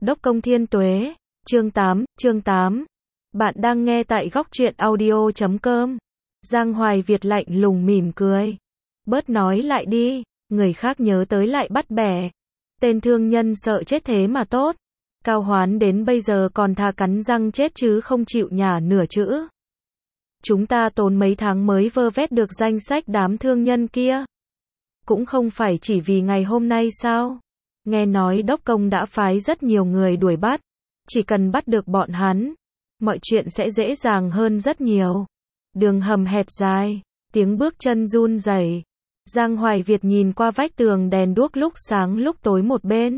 Đốc Công Thiên Tuế, chương 8. Bạn đang nghe tại góc truyện audio.com. Giang Hoài Việt lạnh lùng mỉm cười. Bớt nói lại đi, người khác nhớ tới lại bắt bẻ. Tên thương nhân sợ chết thế mà tốt. Cao Hoán đến bây giờ còn thà cắn răng chết chứ không chịu nhả nửa chữ. Chúng ta tốn mấy tháng mới vơ vét được danh sách đám thương nhân kia. Cũng không phải chỉ vì ngày hôm nay sao? Nghe nói đốc công đã phái rất nhiều người đuổi bắt. Chỉ cần bắt được bọn hắn, mọi chuyện sẽ dễ dàng hơn rất nhiều. Đường hầm hẹp dài, tiếng bước chân run rẩy. Giang Hoài Việt nhìn qua vách tường đèn đuốc lúc sáng lúc tối một bên.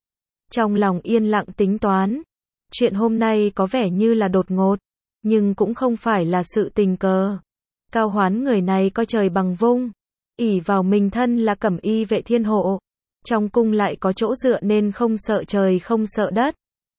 Trong lòng yên lặng tính toán. Chuyện hôm nay có vẻ như là đột ngột, nhưng cũng không phải là sự tình cờ. Cao Hoán người này coi trời bằng vung, ỷ vào mình thân là cẩm y vệ thiên hộ. Trong cung lại có chỗ dựa nên không sợ trời không sợ đất.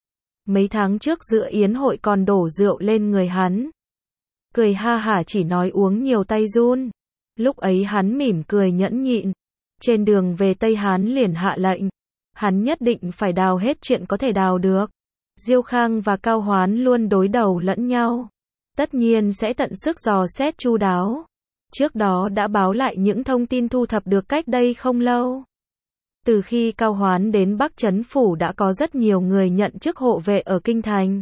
Mấy tháng trước dự yến hội còn đổ rượu lên người hắn. Cười ha hả chỉ nói uống nhiều tay run. Lúc ấy hắn mỉm cười nhẫn nhịn. Trên đường về Tây Hán liền hạ lệnh. Hắn nhất định phải đào hết chuyện có thể đào được. Diêu Khang và Cao Hoán luôn đối đầu lẫn nhau. Tất nhiên sẽ tận sức dò xét chu đáo. Trước đó đã báo lại những thông tin thu thập được cách đây không lâu. Từ khi Cao Hoán đến Bắc Trấn Phủ đã có rất nhiều người nhận chức hộ vệ ở Kinh Thành.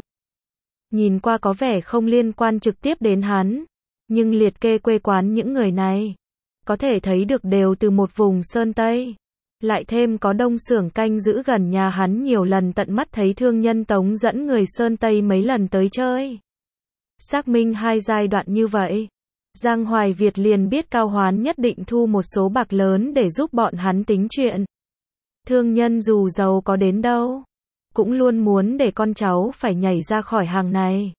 Nhìn qua có vẻ không liên quan trực tiếp đến hắn, nhưng liệt kê quê quán những người này, có thể thấy được đều từ một vùng Sơn Tây. Lại thêm có đông xưởng canh giữ gần nhà hắn nhiều lần tận mắt thấy thương nhân Tống dẫn người Sơn Tây mấy lần tới chơi. Xác minh hai giai đoạn như vậy, Giang Hoài Việt liền biết Cao Hoán nhất định thu một số bạc lớn để giúp bọn hắn tính chuyện. Thương nhân dù giàu có đến đâu, cũng luôn muốn để con cháu phải nhảy ra khỏi hàng này.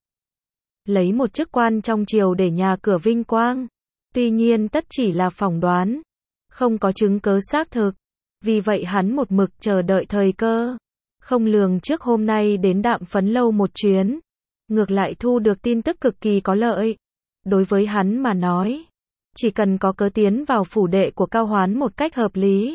Lấy một chức quan trong triều để nhà cửa vinh quang. Tuy nhiên tất chỉ là phỏng đoán, không có chứng cớ xác thực. Vì vậy hắn một mực chờ đợi thời cơ. Không lường trước hôm nay đến Đạm Phấn Lâu một chuyến. Ngược lại thu được tin tức cực kỳ có lợi. Đối với hắn mà nói, chỉ cần có cớ tiến vào phủ đệ của Cao Hoán một cách hợp lý.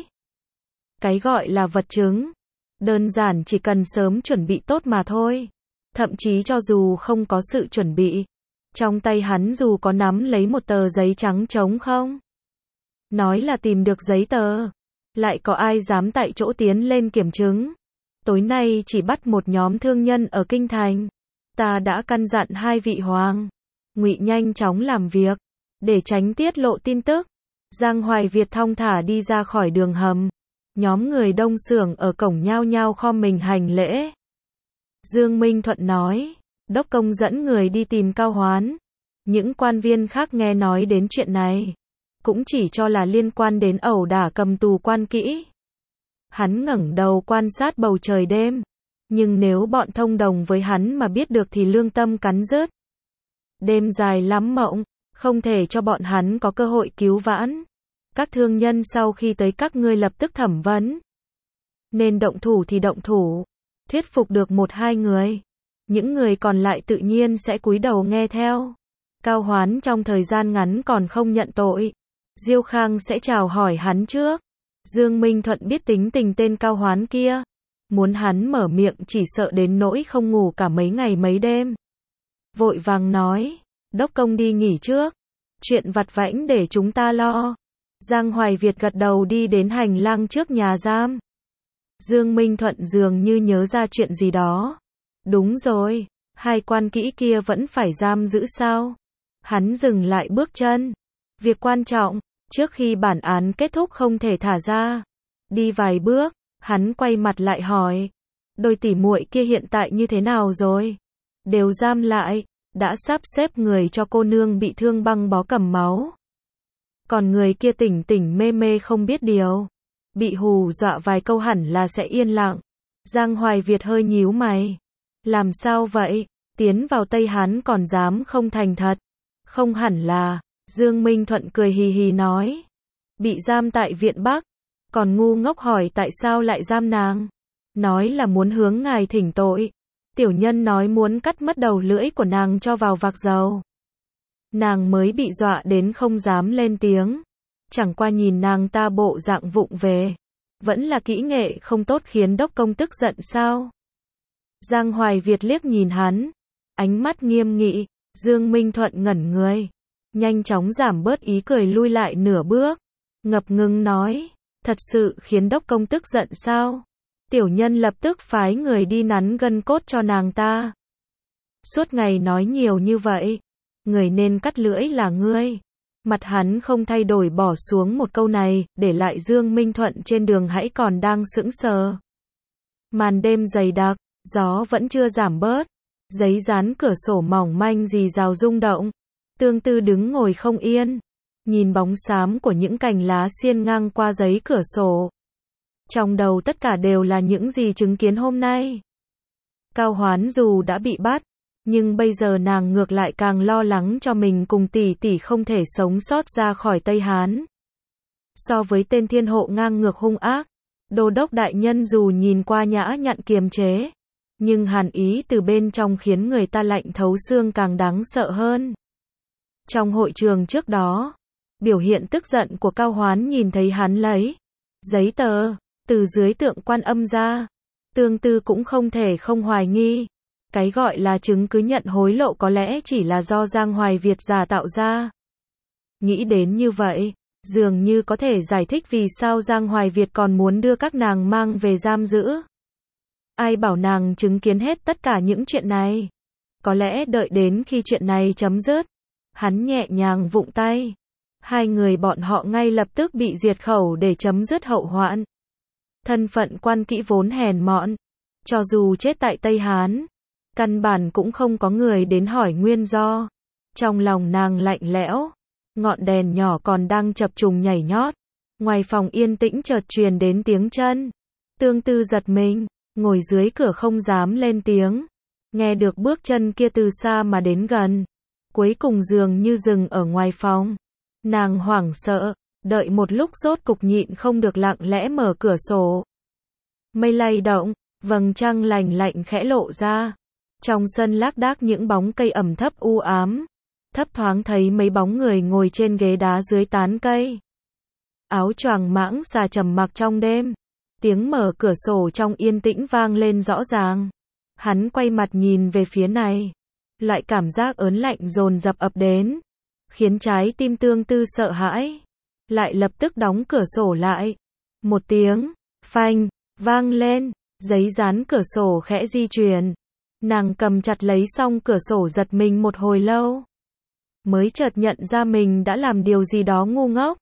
Cái gọi là vật chứng, đơn giản chỉ cần sớm chuẩn bị tốt mà thôi. Thậm chí cho dù không có sự chuẩn bị, trong tay hắn dù có nắm lấy một tờ giấy trắng trống không, nói là tìm được giấy tờ, lại có ai dám tại chỗ tiến lên kiểm chứng. Tối nay chỉ bắt một nhóm thương nhân ở Kinh Thành. Ta đã căn dặn hai vị hoàng, Ngụy nhanh chóng làm việc, để tránh tiết lộ tin tức. Giang Hoài Việt thong thả đi ra khỏi đường hầm. Nhóm người đông xưởng ở cổng nhao nhao khom mình hành lễ. Dương Minh Thuận nói, đốc công dẫn người đi tìm Cao Hoán. Những quan viên khác nghe nói đến chuyện này, cũng chỉ cho là liên quan đến ẩu đả cầm tù quan kỹ. Hắn ngẩng đầu quan sát bầu trời đêm, nhưng nếu bọn thông đồng với hắn mà biết được thì lương tâm cắn rứt. Đêm dài lắm mộng, không thể cho bọn hắn có cơ hội cứu vãn. Các thương nhân sau khi tới các ngươi lập tức thẩm vấn. Nên động thủ thì động thủ, thuyết phục được một hai người. Những người còn lại tự nhiên sẽ cúi đầu nghe theo. Cao Hoán trong thời gian ngắn còn không nhận tội. Diêu Khang sẽ chào hỏi hắn trước. Dương Minh Thuận biết tính tình tên Cao Hoán kia. Muốn hắn mở miệng chỉ sợ đến nỗi không ngủ cả mấy ngày mấy đêm. Vội vàng nói, đốc công đi nghỉ trước. Chuyện vặt vãnh để chúng ta lo. Giang Hoài Việt gật đầu đi đến hành lang trước nhà giam. Dương Minh Thuận dường như nhớ ra chuyện gì đó. Đúng rồi, hai quan kỹ kia vẫn phải giam giữ sao? Hắn dừng lại bước chân. Việc quan trọng, trước khi bản án kết thúc không thể thả ra. Đi vài bước, hắn quay mặt lại hỏi. Đôi tỷ muội kia hiện tại như thế nào rồi? Đều giam lại, đã sắp xếp người cho cô nương bị thương băng bó cầm máu. Còn người kia tỉnh tỉnh mê mê không biết điều. Bị hù dọa vài câu hẳn là sẽ yên lặng. Giang Hoài Việt hơi nhíu mày. Làm sao vậy? Tiến vào Tây Hán còn dám không thành thật? Không hẳn là. Dương Minh Thuận cười hì hì nói. Bị giam tại Viện Bắc. Còn ngu ngốc hỏi tại sao lại giam nàng. Nói là muốn hướng ngài thỉnh tội. Tiểu nhân nói muốn cắt mất đầu lưỡi của nàng cho vào vạc dầu. Nàng mới bị dọa đến không dám lên tiếng. Chẳng qua nhìn nàng ta bộ dạng vụng về. Vẫn là kỹ nghệ không tốt khiến đốc công tức giận sao? Giang Hoài Việt liếc nhìn hắn, ánh mắt nghiêm nghị. Dương Minh Thuận ngẩn người, nhanh chóng giảm bớt ý cười lui lại nửa bước, ngập ngừng nói, thật sự khiến đốc công tức giận sao? Tiểu nhân lập tức phái người đi nắn gân cốt cho nàng ta. Suốt ngày nói nhiều như vậy, người nên cắt lưỡi là ngươi. Mặt hắn không thay đổi bỏ xuống một câu này, để lại Dương Minh Thuận trên đường hãy còn đang sững sờ. Màn đêm dày đặc, gió vẫn chưa giảm bớt, giấy dán cửa sổ mỏng manh rì rào rung động. Tương Tư đứng ngồi không yên, nhìn bóng xám của những cành lá xiên ngang qua giấy cửa sổ. Trong đầu tất cả đều là những gì chứng kiến hôm nay. Cao Hoán dù đã bị bắt, nhưng bây giờ nàng ngược lại càng lo lắng cho mình cùng tỷ tỷ không thể sống sót ra khỏi Tây Hán. So với tên thiên hộ ngang ngược hung ác, đô đốc đại nhân dù nhìn qua nhã nhặn kiềm chế, nhưng hàn ý từ bên trong khiến người ta lạnh thấu xương càng đáng sợ hơn. Trong hội trường trước đó, biểu hiện tức giận của Cao Hoán nhìn thấy hắn lấy giấy tờ từ dưới tượng Quan Âm ra, Tương Tư cũng không thể không hoài nghi. Cái gọi là chứng cứ nhận hối lộ có lẽ chỉ là do Giang Hoài Việt giả tạo ra. Nghĩ đến như vậy, dường như có thể giải thích vì sao Giang Hoài Việt còn muốn đưa các nàng mang về giam giữ. Ai bảo nàng chứng kiến hết tất cả những chuyện này? Có lẽ đợi đến khi chuyện này chấm dứt, hắn nhẹ nhàng vụng tay, hai người bọn họ ngay lập tức bị diệt khẩu để chấm dứt hậu hoạn. Thân phận Quan Kỹ vốn hèn mọn, cho dù chết tại Tây Hán, căn bản cũng không có người đến hỏi nguyên do. Trong lòng nàng lạnh lẽo, ngọn đèn nhỏ còn đang chập trùng nhảy nhót. Ngoài phòng yên tĩnh chợt truyền đến tiếng chân. Tương Tư giật mình, ngồi dưới cửa không dám lên tiếng. Nghe được bước chân kia từ xa mà đến gần, cuối cùng dường như dừng ở ngoài phòng. Nàng hoảng sợ, đợi một lúc rốt cục nhịn không được lặng lẽ mở cửa sổ. Mây lay động, vầng trăng lành lạnh khẽ lộ ra. Trong sân lác đác những bóng cây ẩm thấp u ám, thấp thoáng thấy mấy bóng người ngồi trên ghế đá dưới tán cây. Áo choàng mãng xà trầm mặc trong đêm, tiếng mở cửa sổ trong yên tĩnh vang lên rõ ràng. Hắn quay mặt nhìn về phía này, loại cảm giác ớn lạnh dồn dập ập đến, khiến trái tim Tương Tư sợ hãi, lại lập tức đóng cửa sổ lại. Một tiếng phanh vang lên, giấy dán cửa sổ khẽ di chuyển. Nàng cầm chặt lấy xong cửa sổ giật mình một hồi lâu, mới chợt nhận ra mình đã làm điều gì đó ngu ngốc.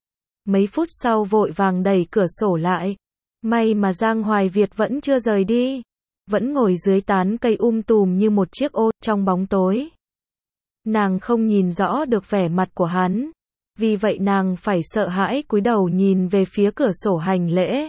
Mấy phút sau vội vàng đẩy cửa sổ lại. May mà Giang Hoài Việt vẫn chưa rời đi, vẫn ngồi dưới tán cây tùm như một chiếc ô trong bóng tối. Nàng không nhìn rõ được vẻ mặt của hắn, vì vậy nàng phải sợ hãi cúi đầu nhìn về phía cửa sổ hành lễ.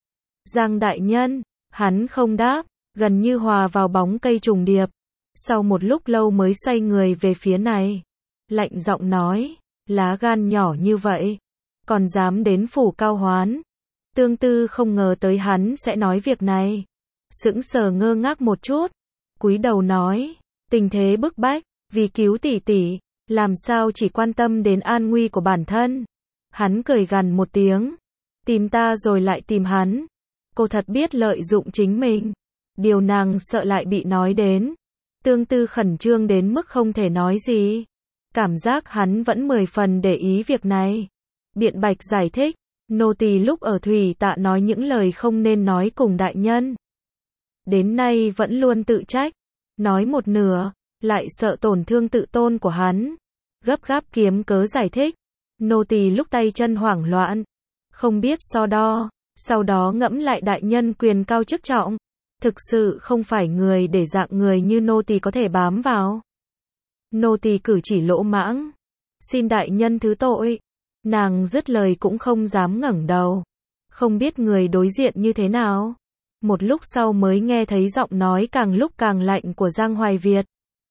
Giang đại nhân, hắn không đáp, gần như hòa vào bóng cây trùng điệp. Sau một lúc lâu mới xoay người về phía này, lạnh giọng nói, lá gan nhỏ như vậy, còn dám đến phủ Cao Hoán. Tương Tư không ngờ tới hắn sẽ nói việc này, sững sờ ngơ ngác một chút, cúi đầu nói, tình thế bức bách, vì cứu tỷ tỷ, làm sao chỉ quan tâm đến an nguy của bản thân. Hắn cười gằn một tiếng, tìm ta rồi lại tìm hắn, cô thật biết lợi dụng chính mình. Điều nàng sợ lại bị nói đến. Tương Tư khẩn trương đến mức không thể nói gì. Cảm giác hắn vẫn 10 phần để ý việc này. Biện bạch giải thích, nô tỳ lúc ở Thủy Tạ nói những lời không nên nói cùng đại nhân. Đến nay vẫn luôn tự trách, nói một nửa, lại sợ tổn thương tự tôn của hắn. Gấp gáp kiếm cớ giải thích, nô tỳ lúc tay chân hoảng loạn, không biết so đo, sau đó ngẫm lại đại nhân quyền cao chức trọng. Thực sự không phải người để dạng người như nô tỳ có thể bám vào. Nô tỳ cử chỉ lỗ mãng, xin đại nhân thứ tội. Nàng dứt lời cũng không dám ngẩng đầu, không biết người đối diện như thế nào. Một lúc sau mới nghe thấy giọng nói càng lúc càng lạnh của Giang Hoài Việt.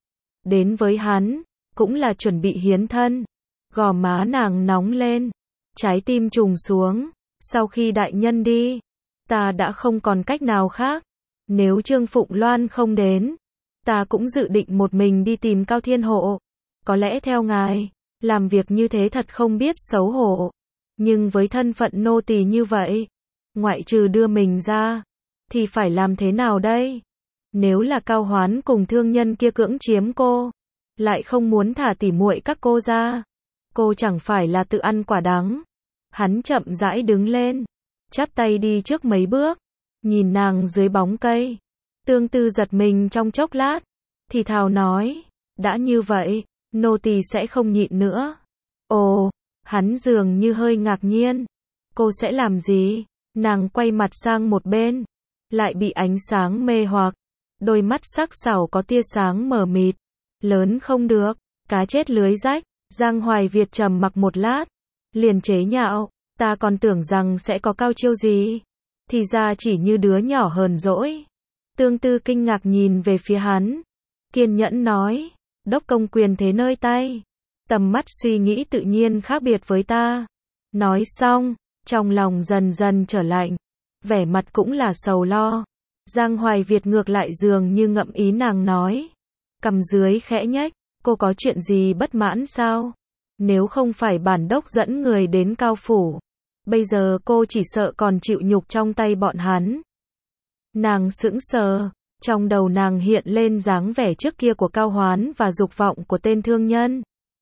Đến với hắn, cũng là chuẩn bị hiến thân. Gò má nàng nóng lên, trái tim trùng xuống. Sau khi đại nhân đi, ta đã không còn cách nào khác. Nếu Trương Phụng Loan không đến, ta cũng dự định một mình đi tìm Cao Thiên Hộ. Có lẽ theo ngài, làm việc như thế thật không biết xấu hổ. Nhưng với thân phận nô tỳ như vậy, ngoại trừ đưa mình ra, thì phải làm thế nào đây? Nếu là Cao Hoán cùng thương nhân kia cưỡng chiếm cô, lại không muốn thả tỉ muội các cô ra, cô chẳng phải là tự ăn quả đắng. Hắn chậm rãi đứng lên, chắp tay đi trước mấy bước, nhìn nàng dưới bóng cây. Tương Tư giật mình trong chốc lát, thì thào nói, đã như vậy, nô tỳ sẽ không nhịn nữa. Ồ, hắn dường như hơi ngạc nhiên. Cô sẽ làm gì? Nàng quay mặt sang một bên, lại bị ánh sáng mê hoặc. Đôi mắt sắc sảo có tia sáng mờ mịt. Lớn không được, cá chết lưới rách. Giang Hoài Việt trầm mặc một lát, liền chế nhạo, ta còn tưởng rằng sẽ có cao chiêu gì, thì ra chỉ như đứa nhỏ hờn dỗi. Tương Tư kinh ngạc nhìn về phía hắn, kiên nhẫn nói, đốc công quyền thế nơi tay, tầm mắt suy nghĩ tự nhiên khác biệt với ta. Nói xong, trong lòng dần dần trở lạnh, vẻ mặt cũng là sầu lo. Giang Hoài Việt ngược lại dường như ngậm ý nàng nói, cằm dưới khẽ nhếch, cô có chuyện gì bất mãn sao? Nếu không phải bản đốc dẫn người đến Cao phủ, bây giờ cô chỉ sợ còn chịu nhục trong tay bọn hắn. Nàng sững sờ, trong đầu nàng hiện lên dáng vẻ trước kia của Cao Hoán và dục vọng của tên thương nhân.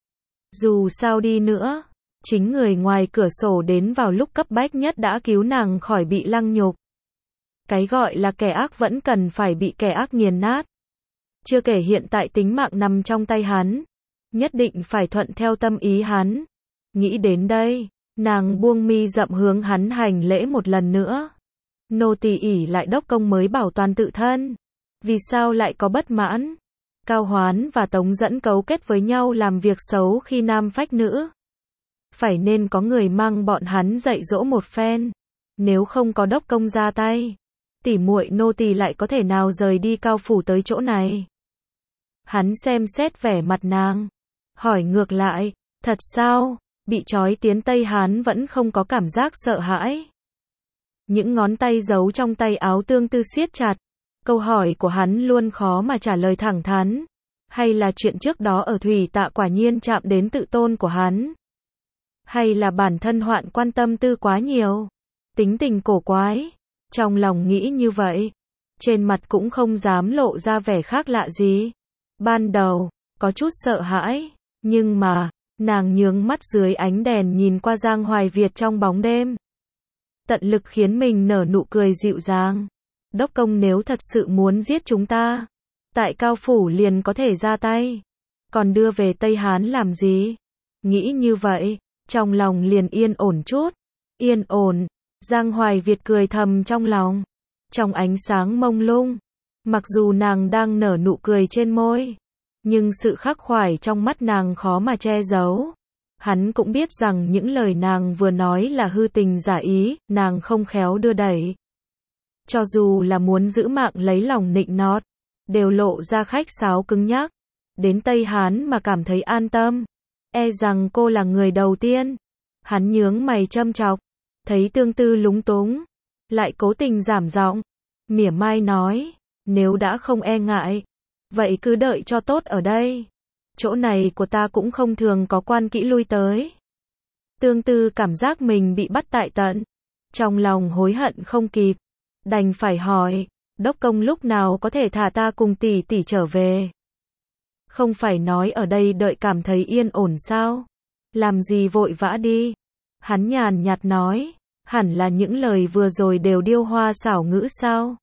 Dù sao đi nữa, chính người ngoài cửa sổ đến vào lúc cấp bách nhất đã cứu nàng khỏi bị lăng nhục. Cái gọi là kẻ ác vẫn cần phải bị kẻ ác nghiền nát. Chưa kể hiện tại tính mạng nằm trong tay hắn, nhất định phải thuận theo tâm ý hắn. Nghĩ đến đây, nàng buông mi rậm hướng hắn hành lễ một lần nữa. Nô tỳ ỷ lại đốc công mới bảo toàn tự thân. Vì sao lại có bất mãn? Cao Hoán và Tống Dẫn cấu kết với nhau làm việc xấu khi nam phách nữ. Phải nên có người mang bọn hắn dạy dỗ một phen. Nếu không có đốc công ra tay, tỉ muội nô tỳ lại có thể nào rời đi Cao phủ tới chỗ này? Hắn xem xét vẻ mặt nàng, hỏi ngược lại, thật sao? Bị trói tiến Tây Hán vẫn không có cảm giác sợ hãi. Những ngón tay giấu trong tay áo Tương Tư siết chặt. Câu hỏi của hắn luôn khó mà trả lời thẳng thắn. Hay là chuyện trước đó ở Thủy Tạ quả nhiên chạm đến tự tôn của hắn? Hay là bản thân Hoạn quan tâm tư quá nhiều? Tính tình cổ quái. Trong lòng nghĩ như vậy, trên mặt cũng không dám lộ ra vẻ khác lạ gì. Ban đầu, có chút sợ hãi, nhưng mà, nàng nhướng mắt dưới ánh đèn nhìn qua Giang Hoài Việt trong bóng đêm. Tận lực khiến mình nở nụ cười dịu dàng. Đốc công nếu thật sự muốn giết chúng ta, tại Cao phủ liền có thể ra tay. Còn đưa về Tây Hán làm gì? Nghĩ như vậy, trong lòng liền yên ổn chút. Yên ổn, Giang Hoài Việt cười thầm trong lòng. Trong ánh sáng mông lung, mặc dù nàng đang nở nụ cười trên môi, nhưng sự khắc khoải trong mắt nàng khó mà che giấu. Hắn cũng biết rằng những lời nàng vừa nói là hư tình giả ý, nàng không khéo đưa đẩy. Cho dù là muốn giữ mạng lấy lòng nịnh nọt, đều lộ ra khách sáo cứng nhắc. Đến Tây Hán mà cảm thấy an tâm, e rằng cô là người đầu tiên. Hắn nhướng mày châm chọc, thấy Tương Tư lúng túng, lại cố tình giảm giọng, mỉa mai nói, nếu đã không e ngại, vậy cứ đợi cho tốt ở đây. Chỗ này của ta cũng không thường có quan kỹ lui tới. Tương Tư cảm giác mình bị bắt tại tận, trong lòng hối hận không kịp, đành phải hỏi, đốc công lúc nào có thể thả ta cùng tỷ tỷ trở về? Không phải nói ở đây đợi cảm thấy yên ổn sao? Làm gì vội vã đi? Hắn nhàn nhạt nói, hẳn là những lời vừa rồi đều điêu hoa xảo ngữ sao?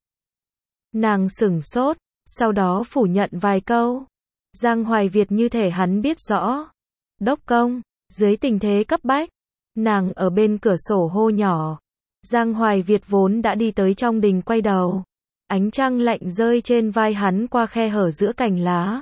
Nàng sửng sốt, sau đó phủ nhận vài câu. Giang Hoài Việt như thể hắn biết rõ. Đốc công, dưới tình thế cấp bách, nàng ở bên cửa sổ hô nhỏ. Giang Hoài Việt vốn đã đi tới trong đình quay đầu. Ánh trăng lạnh rơi trên vai hắn qua khe hở giữa cành lá.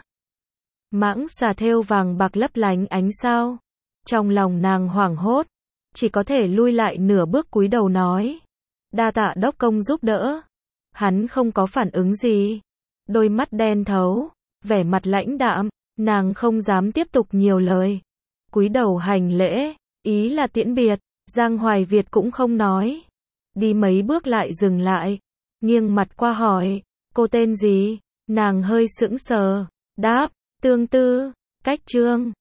Mãng xà thêu vàng bạc lấp lánh ánh sao. Trong lòng nàng hoảng hốt, chỉ có thể lui lại nửa bước cúi đầu nói. Đa tạ đốc công giúp đỡ. Hắn không có phản ứng gì. Đôi mắt đen thấu, vẻ mặt lãnh đạm, nàng không dám tiếp tục nhiều lời. Cúi đầu hành lễ, ý là tiễn biệt. Giang Hoài Việt cũng không nói. Đi mấy bước lại dừng lại, nghiêng mặt qua hỏi, cô tên gì? Nàng hơi sững sờ, đáp, Tương Tư, cách Trương.